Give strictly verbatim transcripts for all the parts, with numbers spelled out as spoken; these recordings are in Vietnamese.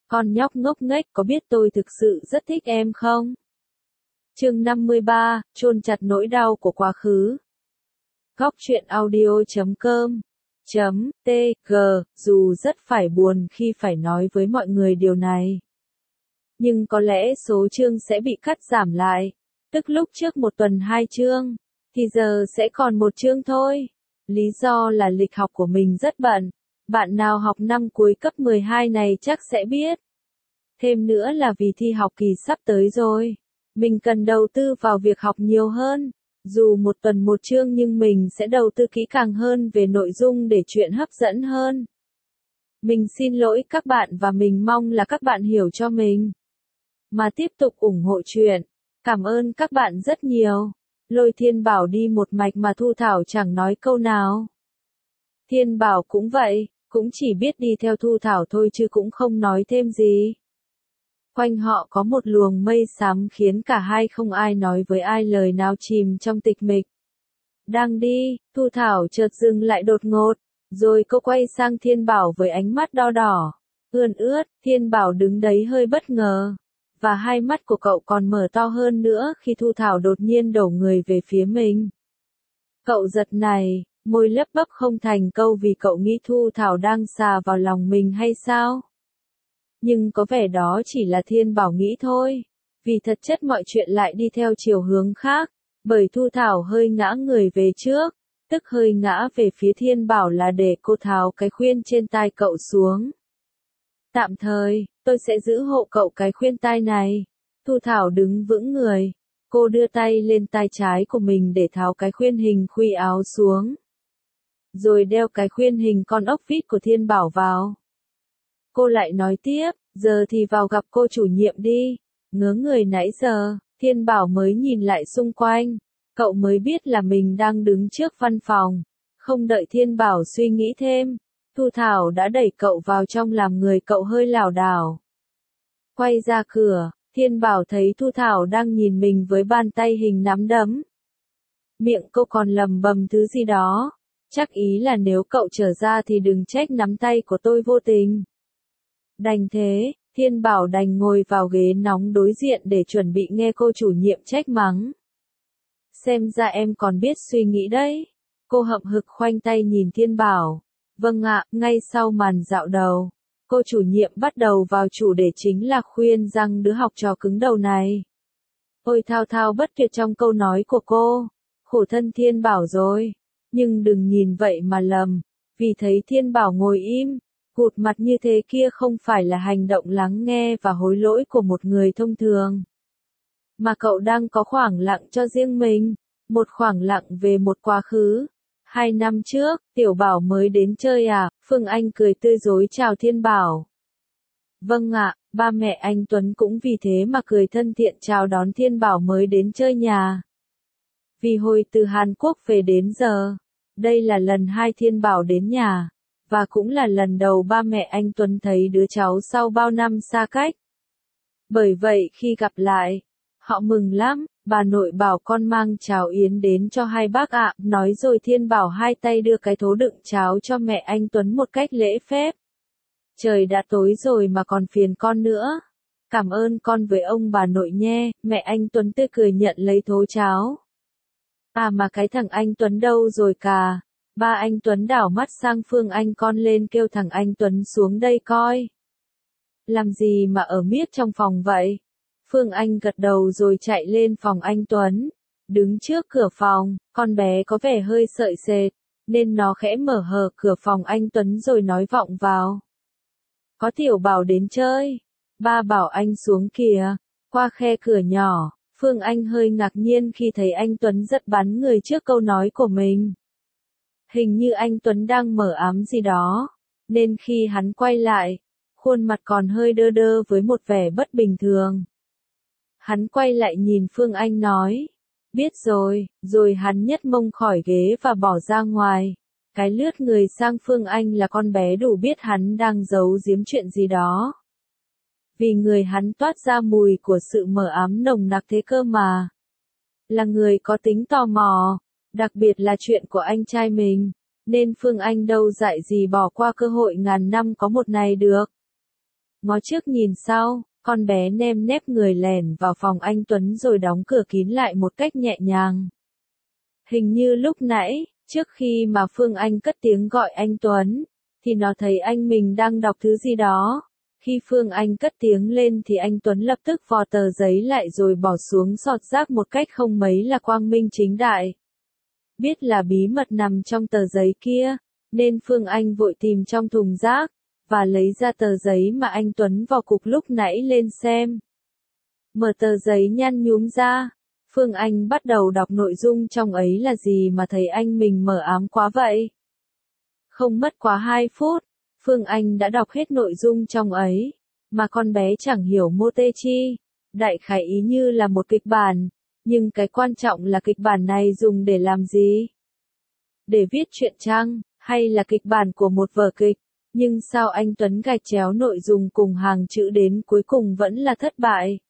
Con nhóc ngốc nghếch, có biết tôi thực sự rất thích em không? Chương năm mươi ba, chôn chặt nỗi đau của quá khứ. Góc truyện audio chấm com chấm tg, dù rất phải buồn khi phải nói với mọi người điều này. Nhưng có lẽ số chương sẽ bị cắt giảm lại. Tức lúc trước một tuần hai chương, thì giờ sẽ còn một chương thôi. Lý do là lịch học của mình rất bận. Bạn nào học năm cuối cấp mười hai này chắc sẽ biết. Thêm nữa là vì thi học kỳ sắp tới rồi. Mình cần đầu tư vào việc học nhiều hơn. Dù một tuần một chương nhưng mình sẽ đầu tư kỹ càng hơn về nội dung để chuyện hấp dẫn hơn. Mình xin lỗi các bạn và mình mong là các bạn hiểu cho mình. Mà tiếp tục ủng hộ chuyện. Cảm ơn các bạn rất nhiều. Lôi Thiên Bảo đi một mạch mà Thu Thảo chẳng nói câu nào. Thiên Bảo cũng vậy, cũng chỉ biết đi theo Thu Thảo thôi chứ cũng không nói thêm gì. Quanh họ có một luồng mây xám khiến cả hai không ai nói với ai lời nào, chìm trong tịch mịch. Đang đi, Thu Thảo chợt dừng lại đột ngột, rồi cô quay sang Thiên Bảo với ánh mắt đo đỏ, ươn ướt. Thiên Bảo đứng đấy hơi bất ngờ, và hai mắt của cậu còn mở to hơn nữa khi Thu Thảo đột nhiên đổ người về phía mình. Cậu giật này, môi lấp bấp không thành câu vì cậu nghĩ Thu Thảo đang xà vào lòng mình hay sao? Nhưng có vẻ đó chỉ là Thiên Bảo nghĩ thôi, vì thật chất mọi chuyện lại đi theo chiều hướng khác, bởi Thu Thảo hơi ngã người về trước, tức hơi ngã về phía Thiên Bảo là để cô tháo cái khuyên trên tai cậu xuống. Tạm thời, tôi sẽ giữ hộ cậu cái khuyên tai này. Thu Thảo đứng vững người, cô đưa tay lên tai trái của mình để tháo cái khuyên hình khuy áo xuống. Rồi đeo cái khuyên hình con ốc vít của Thiên Bảo vào. Cô lại nói tiếp, giờ thì vào gặp cô chủ nhiệm đi. Ngớ người nãy giờ, Thiên Bảo mới nhìn lại xung quanh. Cậu mới biết là mình đang đứng trước văn phòng. Không đợi Thiên Bảo suy nghĩ thêm, Thu Thảo đã đẩy cậu vào trong làm người cậu hơi lảo đảo. Quay ra cửa, Thiên Bảo thấy Thu Thảo đang nhìn mình với bàn tay hình nắm đấm. Miệng cô còn lầm bầm thứ gì đó. Chắc ý là nếu cậu trở ra thì đừng trách nắm tay của tôi vô tình. Đành thế, Thiên Bảo đành ngồi vào ghế nóng đối diện để chuẩn bị nghe cô chủ nhiệm trách mắng. Xem ra em còn biết suy nghĩ đấy. Cô hậm hực khoanh tay nhìn Thiên Bảo. Vâng ạ, ngay sau màn dạo đầu, cô chủ nhiệm bắt đầu vào chủ đề chính là khuyên răng đứa học trò cứng đầu này. Ôi thao thao bất tuyệt trong câu nói của cô. Khổ thân Thiên Bảo rồi. Nhưng đừng nhìn vậy mà lầm, vì thấy Thiên Bảo ngồi im, cụt mặt như thế kia không phải là hành động lắng nghe và hối lỗi của một người thông thường. Mà cậu đang có khoảng lặng cho riêng mình, một khoảng lặng về một quá khứ. Hai năm trước, Tiểu Bảo mới đến chơi à? Phương Anh cười tươi rói chào Thiên Bảo. Vâng ạ, ba mẹ anh Tuấn cũng vì thế mà cười thân thiện chào đón Thiên Bảo mới đến chơi nhà. Vì hồi từ Hàn Quốc về đến giờ, đây là lần hai Thiên Bảo đến nhà, và cũng là lần đầu ba mẹ anh Tuấn thấy đứa cháu sau bao năm xa cách. Bởi vậy khi gặp lại, họ mừng lắm. Bà nội bảo con mang cháo yến đến cho hai bác ạ, nói rồi Thiên Bảo hai tay đưa cái thố đựng cháo cho mẹ anh Tuấn một cách lễ phép. Trời đã tối rồi mà còn phiền con nữa. Cảm ơn con với ông bà nội nhé, mẹ anh Tuấn tươi cười nhận lấy thố cháo. À mà cái thằng anh Tuấn đâu rồi cả? Ba anh Tuấn đảo mắt sang Phương Anh con lên kêu thằng anh Tuấn xuống đây coi. Làm gì mà ở miết trong phòng vậy? Phương Anh gật đầu rồi chạy lên phòng anh Tuấn. Đứng trước cửa phòng, con bé có vẻ hơi sợi sệt, nên nó khẽ mở hờ cửa phòng anh Tuấn rồi nói vọng vào. Có Tiểu Bảo đến chơi. Ba bảo anh xuống kìa. Qua khe cửa nhỏ, Phương Anh hơi ngạc nhiên khi thấy anh Tuấn giật bắn người trước câu nói của mình. Hình như anh Tuấn đang mở ám gì đó, nên khi hắn quay lại, khuôn mặt còn hơi đơ đơ với một vẻ bất bình thường. Hắn quay lại nhìn Phương Anh nói, biết rồi, rồi hắn nhấc mông khỏi ghế và bỏ ra ngoài. Cái lướt người sang Phương Anh là con bé đủ biết hắn đang giấu giếm chuyện gì đó. Vì người hắn toát ra mùi của sự mờ ám nồng nặc thế cơ mà. Là người có tính tò mò, đặc biệt là chuyện của anh trai mình, nên Phương Anh đâu dại gì bỏ qua cơ hội ngàn năm có một này được. Ngó trước nhìn sau, con bé nem nép người lèn vào phòng anh Tuấn rồi đóng cửa kín lại một cách nhẹ nhàng. Hình như lúc nãy, trước khi mà Phương Anh cất tiếng gọi anh Tuấn, thì nó thấy anh mình đang đọc thứ gì đó. Khi Phương Anh cất tiếng lên thì anh Tuấn lập tức vò tờ giấy lại rồi bỏ xuống sọt rác một cách không mấy là quang minh chính đại. Biết là bí mật nằm trong tờ giấy kia, nên Phương Anh vội tìm trong thùng rác, và lấy ra tờ giấy mà anh Tuấn vò cục lúc nãy lên xem. Mở tờ giấy nhăn nhúm ra, Phương Anh bắt đầu đọc nội dung trong ấy là gì mà thấy anh mình mờ ám quá vậy. Không mất quá hai phút, Phương Anh đã đọc hết nội dung trong ấy, mà con bé chẳng hiểu mô tê chi, đại khái ý như là một kịch bản, nhưng cái quan trọng là kịch bản này dùng để làm gì? Để viết truyện tranh, hay là kịch bản của một vở kịch, nhưng sao anh Tuấn gạch chéo nội dung cùng hàng chữ đến cuối cùng vẫn là thất bại?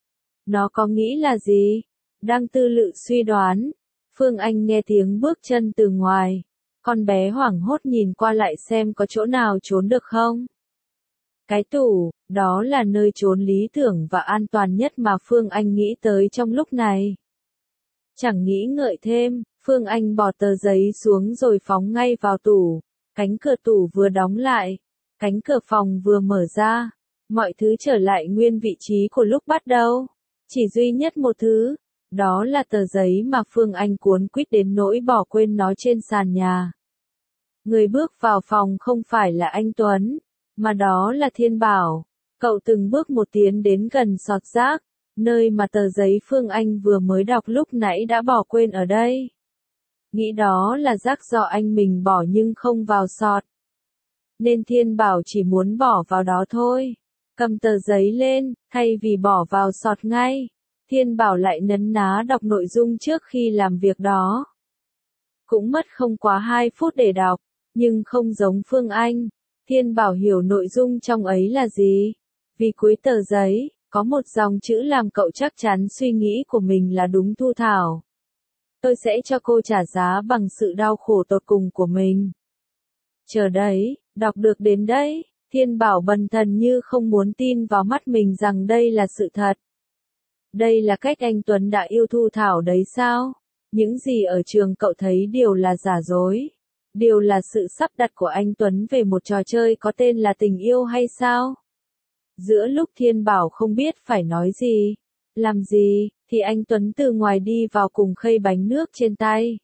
Nó có nghĩ là gì? Đang tư lự suy đoán, Phương Anh nghe tiếng bước chân từ ngoài. Con bé hoảng hốt nhìn qua lại xem có chỗ nào trốn được không. Cái tủ, đó là nơi trốn lý tưởng và an toàn nhất mà Phương Anh nghĩ tới trong lúc này. Chẳng nghĩ ngợi thêm, Phương Anh bỏ tờ giấy xuống rồi phóng ngay vào tủ. Cánh cửa tủ vừa đóng lại, cánh cửa phòng vừa mở ra, mọi thứ trở lại nguyên vị trí của lúc bắt đầu. Chỉ duy nhất một thứ, đó là tờ giấy mà Phương Anh cuốn quýt đến nỗi bỏ quên nó trên sàn nhà. Người bước vào phòng không phải là anh Tuấn, mà đó là Thiên Bảo. Cậu từng bước một tiến đến gần sọt rác, nơi mà tờ giấy Phương Anh vừa mới đọc lúc nãy đã bỏ quên ở đây. Nghĩ đó là rác do anh mình bỏ nhưng không vào sọt. Nên Thiên Bảo chỉ muốn bỏ vào đó thôi. Cầm tờ giấy lên, thay vì bỏ vào sọt ngay, Thiên Bảo lại nấn ná đọc nội dung trước khi làm việc đó. Cũng mất không quá hai phút để đọc, nhưng không giống Phương Anh. Thiên Bảo hiểu nội dung trong ấy là gì. Vì cuối tờ giấy, có một dòng chữ làm cậu chắc chắn suy nghĩ của mình là đúng. Thu Thảo. Tôi sẽ cho cô trả giá bằng sự đau khổ tột cùng của mình. Chờ đấy, đọc được đến đây, Thiên Bảo bần thần như không muốn tin vào mắt mình rằng đây là sự thật. Đây là cách anh Tuấn đã yêu Thu Thảo đấy sao? Những gì ở trường cậu thấy đều là giả dối. Đều là sự sắp đặt của anh Tuấn về một trò chơi có tên là tình yêu hay sao? Giữa lúc Thiên Bảo không biết phải nói gì, làm gì, thì anh Tuấn từ ngoài đi vào cùng khay bánh nước trên tay.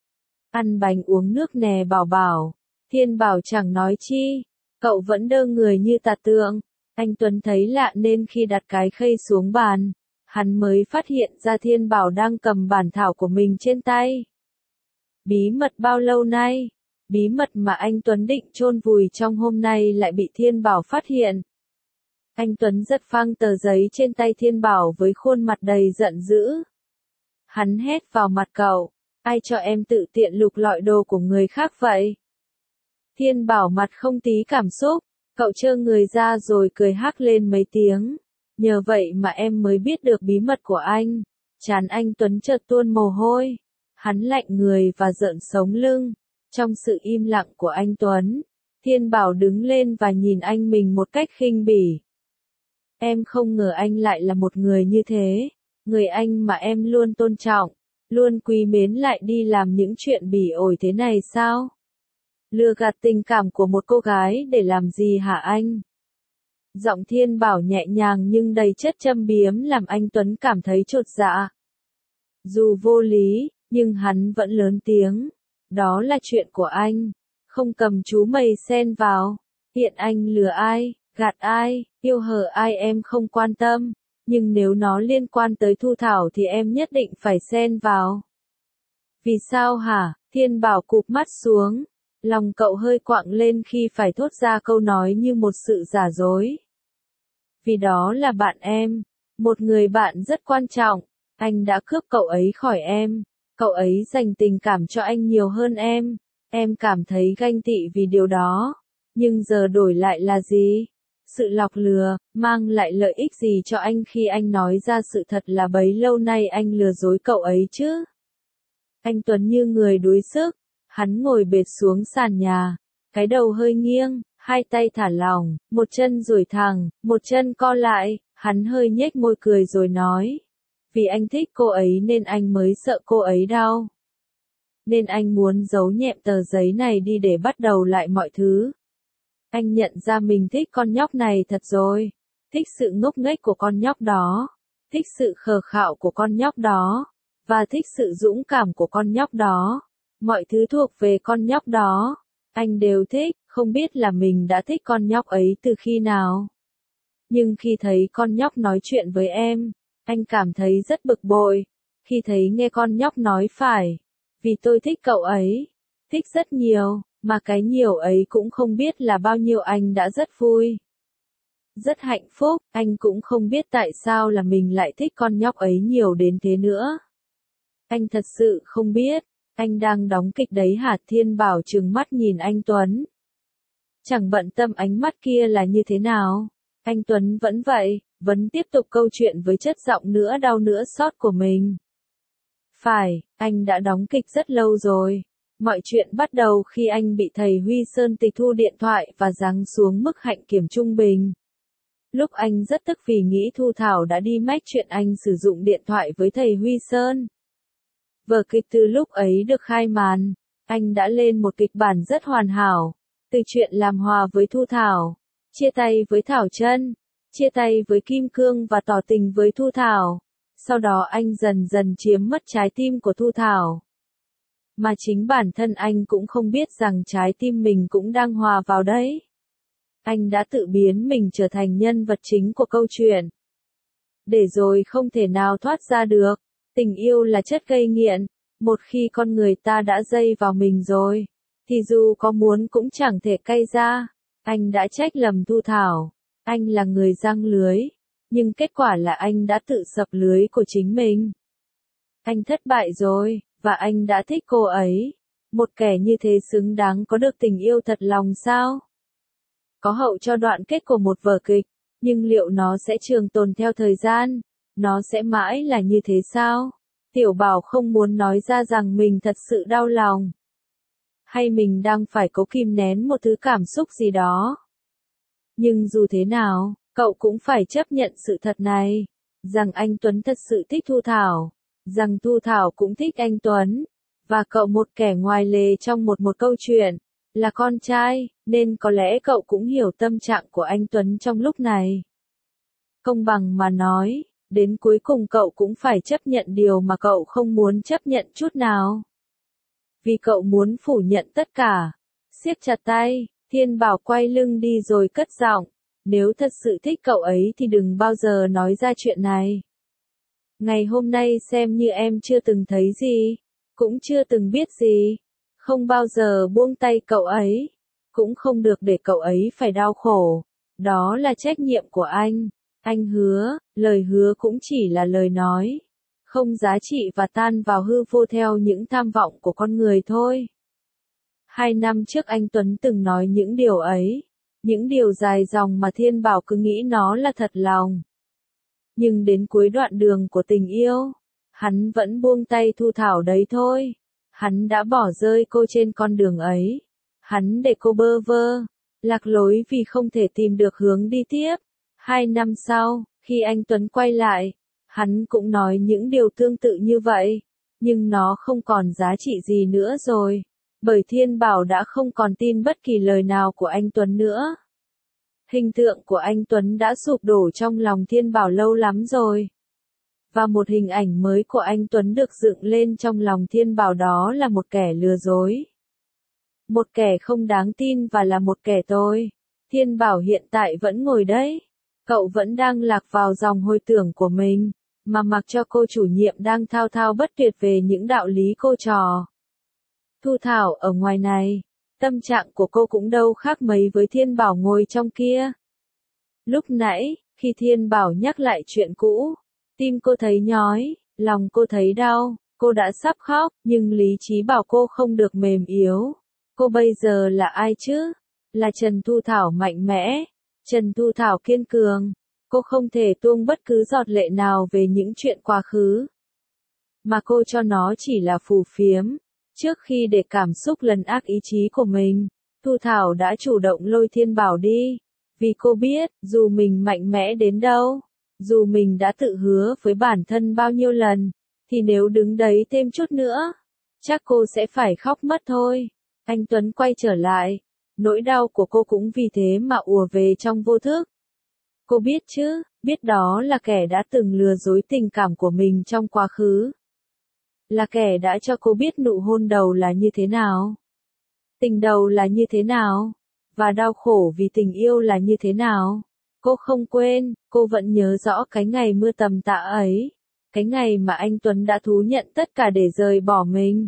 Ăn bánh uống nước nè Bảo Bảo. Thiên Bảo chẳng nói chi, cậu vẫn đơ người như tạt tượng. Anh Tuấn thấy lạ nên khi đặt cái khay xuống bàn, hắn mới phát hiện ra Thiên Bảo đang cầm bản thảo của mình trên tay. Bí mật bao lâu nay, bí mật mà anh Tuấn định chôn vùi trong hôm nay lại bị Thiên Bảo phát hiện. Anh Tuấn giật phăng tờ giấy trên tay Thiên Bảo với khuôn mặt đầy giận dữ. Hắn hét vào mặt cậu, ai cho em tự tiện lục lọi đồ của người khác vậy? Thiên Bảo mặt không tí cảm xúc, cậu trơ người ra rồi cười hắc lên mấy tiếng. Nhờ vậy mà em mới biết được bí mật của anh. Trán anh Tuấn chợt tuôn mồ hôi. Hắn lạnh người và rợn sống lưng. Trong sự im lặng của anh Tuấn, Thiên Bảo đứng lên và nhìn anh mình một cách khinh bỉ. Em không ngờ anh lại là một người như thế. Người anh mà em luôn tôn trọng, luôn quý mến lại đi làm những chuyện bỉ ổi thế này sao? Lừa gạt tình cảm của một cô gái để làm gì hả anh? Giọng Thiên Bảo nhẹ nhàng nhưng đầy chất châm biếm làm anh Tuấn cảm thấy chột dạ. Dù vô lý, nhưng hắn vẫn lớn tiếng. Đó là chuyện của anh. Không cầm chú mày xen vào. Hiện anh lừa ai, gạt ai, yêu hờ ai em không quan tâm. Nhưng nếu nó liên quan tới Thu Thảo thì em nhất định phải xen vào. Vì sao hả? Thiên Bảo cụp mắt xuống. Lòng cậu hơi quặn lên khi phải thốt ra câu nói như một sự giả dối. Vì đó là bạn em. Một người bạn rất quan trọng. Anh đã cướp cậu ấy khỏi em. Cậu ấy dành tình cảm cho anh nhiều hơn em. Em cảm thấy ganh tị vì điều đó. Nhưng giờ đổi lại là gì? Sự lọc lừa, mang lại lợi ích gì cho anh khi anh nói ra sự thật là bấy lâu nay anh lừa dối cậu ấy chứ? Anh Tuấn như người đuối sức. Hắn ngồi bệt xuống sàn nhà. Cái đầu hơi nghiêng. hai tay thả lỏng, một chân duỗi thẳng, một chân co lại, hắn hơi nhếch môi cười rồi nói. Vì anh thích cô ấy nên anh mới sợ cô ấy đau. Nên anh muốn giấu nhẹm tờ giấy này đi để bắt đầu lại mọi thứ. Anh nhận ra mình thích con nhóc này thật rồi. Thích sự ngốc nghếch của con nhóc đó. Thích sự khờ khạo của con nhóc đó. Và thích sự dũng cảm của con nhóc đó. Mọi thứ thuộc về con nhóc đó. Anh đều thích, không biết là mình đã thích con nhóc ấy từ khi nào. Nhưng khi thấy con nhóc nói chuyện với em, anh cảm thấy rất bực bội. Khi thấy nghe con nhóc nói phải. Vì tôi thích cậu ấy. Thích rất nhiều, mà cái nhiều ấy cũng không biết là bao nhiêu anh đã rất vui. Rất hạnh phúc, anh cũng không biết tại sao là mình lại thích con nhóc ấy nhiều đến thế nữa. Anh thật sự không biết, anh đang đóng kịch đấy hả? Thiên Bảo trừng mắt nhìn anh Tuấn. Chẳng bận tâm ánh mắt kia là như thế nào. Anh Tuấn vẫn vậy, vẫn tiếp tục câu chuyện với chất giọng nữa đau nữa xót của mình. Phải, anh đã đóng kịch rất lâu rồi. Mọi chuyện bắt đầu khi anh bị thầy Huy Sơn tịch thu điện thoại và giáng xuống mức hạnh kiểm trung bình. Lúc anh rất tức vì nghĩ Thu Thảo đã đi mách chuyện anh sử dụng điện thoại với thầy Huy Sơn. Vở kịch từ lúc ấy được khai màn, anh đã lên một kịch bản rất hoàn hảo. Từ chuyện làm hòa với Thu Thảo, chia tay với Thảo Chân, chia tay với Kim Cương và tỏ tình với Thu Thảo. Sau đó anh dần dần chiếm mất trái tim của Thu Thảo. Mà chính bản thân anh cũng không biết rằng trái tim mình cũng đang hòa vào đấy. Anh đã tự biến mình trở thành nhân vật chính của câu chuyện. Để rồi không thể nào thoát ra được. Tình yêu là chất gây nghiện. Một khi con người ta đã dây vào mình rồi, thì dù có muốn cũng chẳng thể cay ra. Anh đã trách lầm Thu Thảo. Anh là người giăng lưới. Nhưng kết quả là anh đã tự sập lưới của chính mình. Anh thất bại rồi, và anh đã thích cô ấy. Một kẻ như thế xứng đáng có được tình yêu thật lòng sao? Có hậu cho đoạn kết của một vở kịch, nhưng liệu nó sẽ trường tồn theo thời gian? Nó sẽ mãi là như thế sao? Tiểu Bảo không muốn nói ra rằng mình thật sự đau lòng. Hay mình đang phải cố kìm nén một thứ cảm xúc gì đó. Nhưng dù thế nào, cậu cũng phải chấp nhận sự thật này. Rằng anh Tuấn thật sự thích Thu Thảo. Rằng Thu Thảo cũng thích anh Tuấn. Và cậu một kẻ ngoài lề trong một một câu chuyện. Là con trai, nên có lẽ cậu cũng hiểu tâm trạng của anh Tuấn trong lúc này. Công bằng mà nói, đến cuối cùng cậu cũng phải chấp nhận điều mà cậu không muốn chấp nhận chút nào. Vì cậu muốn phủ nhận tất cả. Siết chặt tay, Thiên Bảo quay lưng đi rồi cất giọng. Nếu thật sự thích cậu ấy thì đừng bao giờ nói ra chuyện này. Ngày hôm nay xem như em chưa từng thấy gì, cũng chưa từng biết gì. Không bao giờ buông tay cậu ấy, cũng không được để cậu ấy phải đau khổ. Đó là trách nhiệm của anh. Anh hứa, lời hứa cũng chỉ là lời nói. Không giá trị và tan vào hư vô theo những tham vọng của con người thôi. Hai năm trước anh Tuấn từng nói những điều ấy. Những điều dài dòng mà Thiên Bảo cứ nghĩ nó là thật lòng. Nhưng đến cuối đoạn đường của tình yêu, hắn vẫn buông tay Thu Thảo đấy thôi. Hắn đã bỏ rơi cô trên con đường ấy. Hắn để cô bơ vơ, lạc lối vì không thể tìm được hướng đi tiếp. Hai năm sau, khi anh Tuấn quay lại, hắn cũng nói những điều tương tự như vậy. Nhưng nó không còn giá trị gì nữa rồi. Bởi Thiên Bảo đã không còn tin bất kỳ lời nào của anh Tuấn nữa. Hình tượng của anh Tuấn đã sụp đổ trong lòng Thiên Bảo lâu lắm rồi. Và một hình ảnh mới của anh Tuấn được dựng lên trong lòng Thiên Bảo, đó là một kẻ lừa dối. Một kẻ không đáng tin và là một kẻ tồi. Thiên Bảo hiện tại vẫn ngồi đấy. Cậu vẫn đang lạc vào dòng hồi tưởng của mình, mà mặc cho cô chủ nhiệm đang thao thao bất tuyệt về những đạo lý cô trò. Thu Thảo ở ngoài này, tâm trạng của cô cũng đâu khác mấy với Thiên Bảo ngồi trong kia. Lúc nãy, khi Thiên Bảo nhắc lại chuyện cũ, tim cô thấy nhói, lòng cô thấy đau, cô đã sắp khóc, nhưng lý trí bảo cô không được mềm yếu. Cô bây giờ là ai chứ? Là Trần Thu Thảo mạnh mẽ, Trần Thu Thảo kiên cường. Cô không thể tuông bất cứ giọt lệ nào về những chuyện quá khứ. Mà cô cho nó chỉ là phù phiếm. Trước khi để cảm xúc lấn át ý chí của mình, Thu Thảo đã chủ động lôi Thiên Bảo đi. Vì cô biết, dù mình mạnh mẽ đến đâu, dù mình đã tự hứa với bản thân bao nhiêu lần, thì nếu đứng đấy thêm chút nữa, chắc cô sẽ phải khóc mất thôi. Anh Tuấn quay trở lại. Nỗi đau của cô cũng vì thế mà ùa về trong vô thức. Cô biết chứ, biết đó là kẻ đã từng lừa dối tình cảm của mình trong quá khứ. Là kẻ đã cho cô biết nụ hôn đầu là như thế nào. Tình đầu là như thế nào. Và đau khổ vì tình yêu là như thế nào. Cô không quên, cô vẫn nhớ rõ cái ngày mưa tầm tã ấy. Cái ngày mà anh Tuấn đã thú nhận tất cả để rời bỏ mình.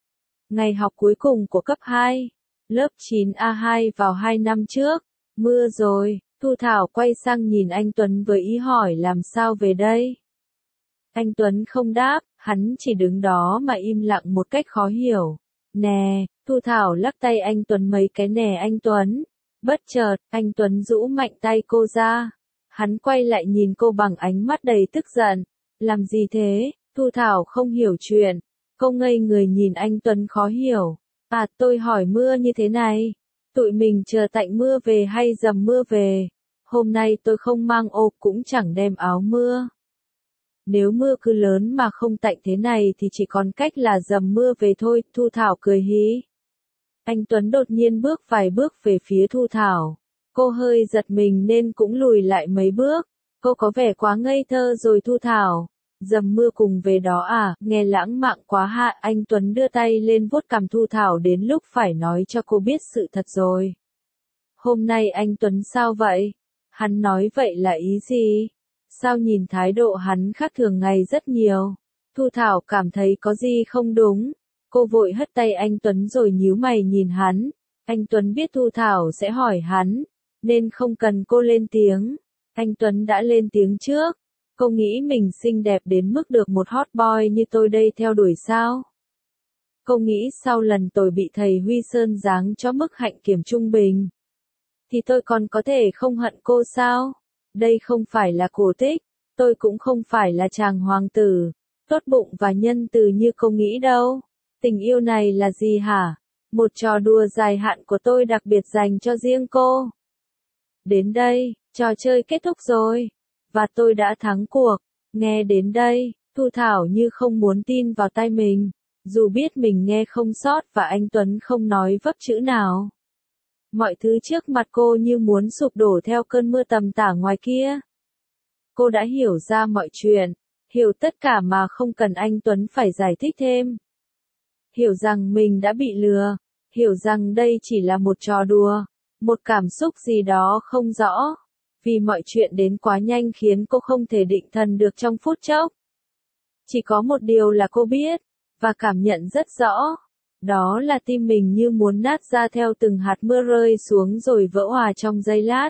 Ngày học cuối cùng của cấp hai, lớp chín A hai vào hai năm trước. Mưa rồi, Thu Thảo quay sang nhìn anh Tuấn với ý hỏi làm sao về đây. Anh Tuấn không đáp, hắn chỉ đứng đó mà im lặng một cách khó hiểu. Nè, Thu Thảo lắc tay anh Tuấn mấy cái nè anh Tuấn. Bất chợt, anh Tuấn rũ mạnh tay cô ra. Hắn quay lại nhìn cô bằng ánh mắt đầy tức giận. Làm gì thế? Thu Thảo không hiểu chuyện. Cô ngây người nhìn anh Tuấn khó hiểu. À, tôi hỏi mưa như thế này. Tụi mình chờ tạnh mưa về hay dầm mưa về? Hôm nay tôi không mang ô cũng chẳng đem áo mưa. Nếu mưa cứ lớn mà không tạnh thế này thì chỉ còn cách là dầm mưa về thôi, Thu Thảo cười hí. Anh Tuấn đột nhiên bước vài bước về phía Thu Thảo. Cô hơi giật mình nên cũng lùi lại mấy bước. Cô có vẻ quá ngây thơ rồi Thu Thảo. Dầm mưa cùng về đó à, nghe lãng mạn quá hạ. Anh Tuấn đưa tay lên vuốt cằm Thu Thảo đến lúc phải nói cho cô biết sự thật rồi. Hôm nay anh Tuấn sao vậy? Hắn nói vậy là ý gì? Sao nhìn thái độ hắn khác thường ngày rất nhiều? Thu Thảo cảm thấy có gì không đúng. Cô vội hất tay anh Tuấn rồi nhíu mày nhìn hắn. Anh Tuấn biết Thu Thảo sẽ hỏi hắn, nên không cần cô lên tiếng. Anh Tuấn đã lên tiếng trước. Cô nghĩ mình xinh đẹp đến mức được một hot boy như tôi đây theo đuổi sao? Cô nghĩ sau lần tôi bị thầy Huy Sơn giáng cho mức hạnh kiểm trung bình, thì tôi còn có thể không hận cô sao? Đây không phải là cổ tích, tôi cũng không phải là chàng hoàng tử, tốt bụng và nhân từ như cô nghĩ đâu. Tình yêu này là gì hả? Một trò đùa dài hạn của tôi đặc biệt dành cho riêng cô. Đến đây, trò chơi kết thúc rồi. Và tôi đã thắng cuộc. Nghe đến đây, Thu Thảo như không muốn tin vào tai mình. Dù biết mình nghe không sót và anh Tuấn không nói vấp chữ nào. Mọi thứ trước mặt cô như muốn sụp đổ theo cơn mưa tầm tã ngoài kia. Cô đã hiểu ra mọi chuyện. Hiểu tất cả mà không cần anh Tuấn phải giải thích thêm. Hiểu rằng mình đã bị lừa. Hiểu rằng đây chỉ là một trò đùa. Một cảm xúc gì đó không rõ. Vì mọi chuyện đến quá nhanh khiến cô không thể định thần được trong phút chốc. Chỉ có một điều là cô biết, và cảm nhận rất rõ. Đó là tim mình như muốn nát ra theo từng hạt mưa rơi xuống rồi vỡ òa trong giây lát.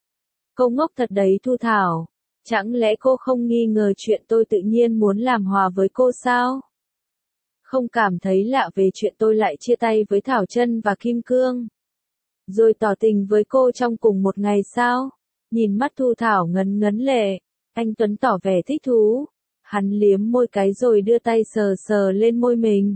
Cô ngốc thật đấy Thu Thảo. Chẳng lẽ cô không nghi ngờ chuyện tôi tự nhiên muốn làm hòa với cô sao? Không cảm thấy lạ về chuyện tôi lại chia tay với Thảo Chân và Kim Cương, rồi tỏ tình với cô trong cùng một ngày sao? Nhìn mắt Thu Thảo ngấn ngấn lệ, anh Tuấn tỏ vẻ thích thú. Hắn liếm môi cái rồi đưa tay sờ sờ lên môi mình.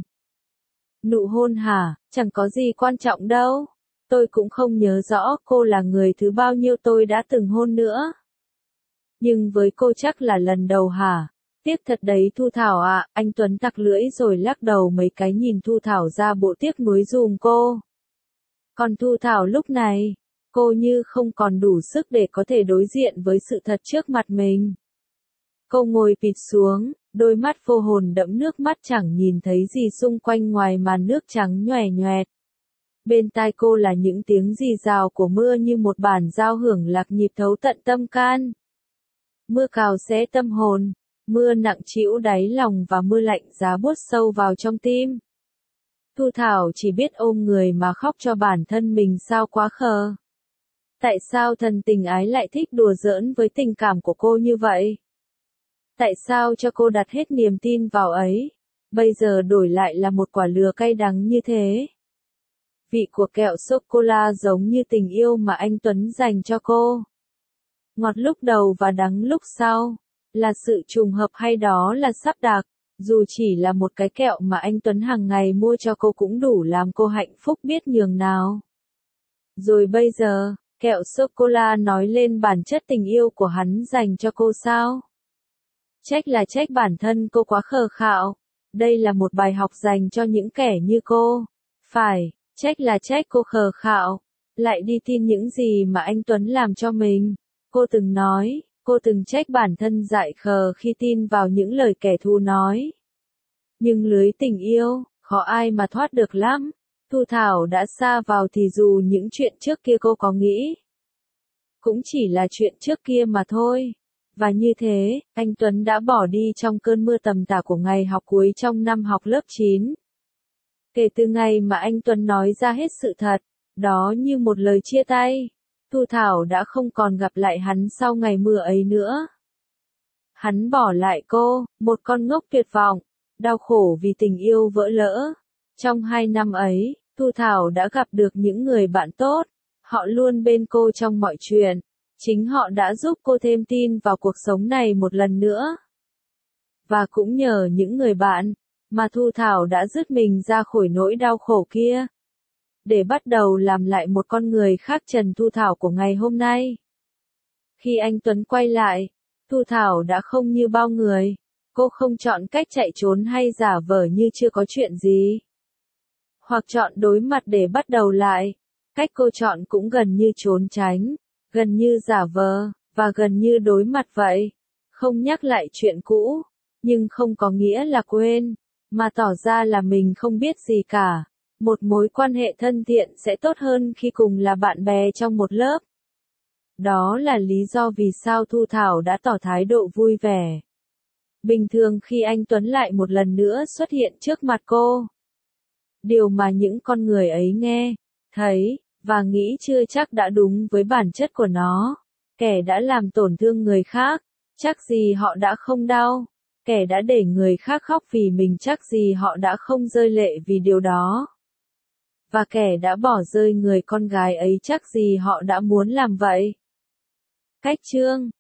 Nụ hôn hả? Chẳng có gì quan trọng đâu. Tôi cũng không nhớ rõ cô là người thứ bao nhiêu tôi đã từng hôn nữa. Nhưng với cô chắc là lần đầu hả? Tiếc thật đấy Thu Thảo ạ. Anh Tuấn tặc lưỡi rồi lắc đầu mấy cái nhìn Thu Thảo ra bộ tiếc nuối dùm cô. Còn Thu Thảo lúc này, cô như không còn đủ sức để có thể đối diện với sự thật trước mặt mình. Cô ngồi phịch xuống, đôi mắt vô hồn đẫm nước mắt chẳng nhìn thấy gì xung quanh ngoài màn nước trắng nhòe nhòe. Bên tai cô là những tiếng rì rào của mưa như một bản giao hưởng lạc nhịp thấu tận tâm can. Mưa cào xé tâm hồn, mưa nặng trĩu đáy lòng và mưa lạnh giá buốt sâu vào trong tim. Thu Thảo chỉ biết ôm người mà khóc cho bản thân mình sao quá khờ. Tại sao thần tình ái lại thích đùa giỡn với tình cảm của cô như vậy? Tại sao cho cô đặt hết niềm tin vào ấy, bây giờ đổi lại là một quả lừa cay đắng như thế? Vị của kẹo sô-cô-la giống như tình yêu mà anh Tuấn dành cho cô. Ngọt lúc đầu và đắng lúc sau. Là sự trùng hợp hay đó là sắp đặt? Dù chỉ là một cái kẹo mà anh Tuấn hàng ngày mua cho cô cũng đủ làm cô hạnh phúc biết nhường nào. Rồi bây giờ, kẹo sô-cô-la nói lên bản chất tình yêu của hắn dành cho cô sao? Trách là trách bản thân cô quá khờ khạo. Đây là một bài học dành cho những kẻ như cô. Phải, trách là trách cô khờ khạo. Lại đi tin những gì mà anh Tuấn làm cho mình. Cô từng nói, cô từng trách bản thân dại khờ khi tin vào những lời kẻ thù nói. Nhưng lưới tình yêu, khó ai mà thoát được lắm. Thu Thảo đã sa vào thì dù những chuyện trước kia cô có nghĩ, cũng chỉ là chuyện trước kia mà thôi. Và như thế, anh Tuấn đã bỏ đi trong cơn mưa tầm tã của ngày học cuối trong năm học lớp chín. Kể từ ngày mà anh Tuấn nói ra hết sự thật, đó như một lời chia tay, Thu Thảo đã không còn gặp lại hắn sau ngày mưa ấy nữa. Hắn bỏ lại cô, một con ngốc tuyệt vọng, đau khổ vì tình yêu vỡ lỡ. Trong hai năm ấy, Thu Thảo đã gặp được những người bạn tốt, họ luôn bên cô trong mọi chuyện. Chính họ đã giúp cô thêm tin vào cuộc sống này một lần nữa. Và cũng nhờ những người bạn, mà Thu Thảo đã dứt mình ra khỏi nỗi đau khổ kia. Để bắt đầu làm lại một con người khác Trần Thu Thảo của ngày hôm nay. Khi anh Tuấn quay lại, Thu Thảo đã không như bao người. Cô không chọn cách chạy trốn hay giả vờ như chưa có chuyện gì. Hoặc chọn đối mặt để bắt đầu lại. Cách cô chọn cũng gần như trốn tránh, gần như giả vờ, và gần như đối mặt vậy. Không nhắc lại chuyện cũ, nhưng không có nghĩa là quên, mà tỏ ra là mình không biết gì cả. Một mối quan hệ thân thiện sẽ tốt hơn khi cùng là bạn bè trong một lớp. Đó là lý do vì sao Thu Thảo đã tỏ thái độ vui vẻ. Bình thường khi anh Tuấn lại một lần nữa xuất hiện trước mặt cô. Điều mà những con người ấy nghe, thấy, và nghĩ chưa chắc đã đúng với bản chất của nó. Kẻ đã làm tổn thương người khác, chắc gì họ đã không đau. Kẻ đã để người khác khóc vì mình chắc gì họ đã không rơi lệ vì điều đó. Và kẻ đã bỏ rơi người con gái ấy chắc gì họ đã muốn làm vậy. Cách chương